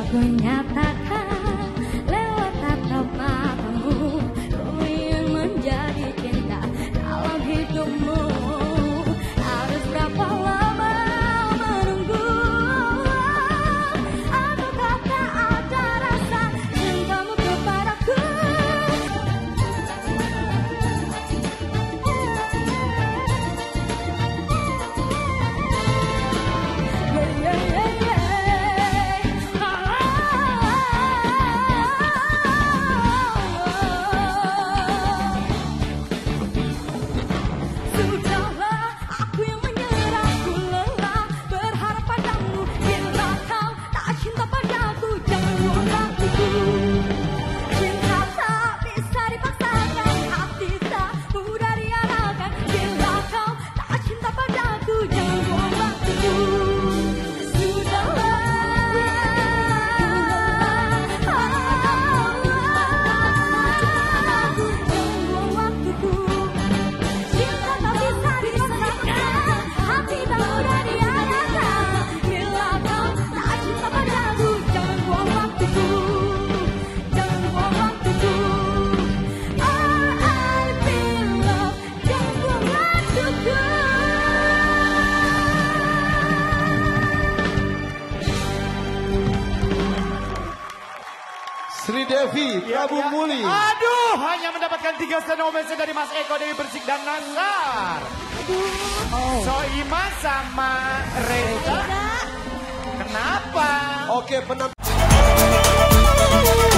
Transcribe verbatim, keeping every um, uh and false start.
Ku nyatakan lewat tatap matamu, ku ingin menjadi cinta dalam hidupmu. Harus berapa lama menunggu? Ataukah tak ada rasa cintamu kepadaku? Yeah, yeah, yeah, yeah. Sudahlah, aku yang menyerah, ku lelah berharap padamu. Bila kau tak cinta padaku, jangan buang waktuku. Cinta tak bisa dipaksakan, hati tak mudah diarahkan. Bila kau tak cinta padaku, jangan buang waktuku. Sudahlah, jangan buang waktuku. Cinta tak bisa dipaksakan, hati tak mudah diarahkan. Bila kau tak cinta padaku, jangan buang waktuku. Jangan buang waktuku. R I P love, jangan buang waktuku. Sri Devi, Prabu Muli. Aduh, hanya mendapatkan tiga stand ovation dari Mas Eko, Dewi Persik, dan Nazar. Soima sama Reza. Kenapa? Oke, penampilan.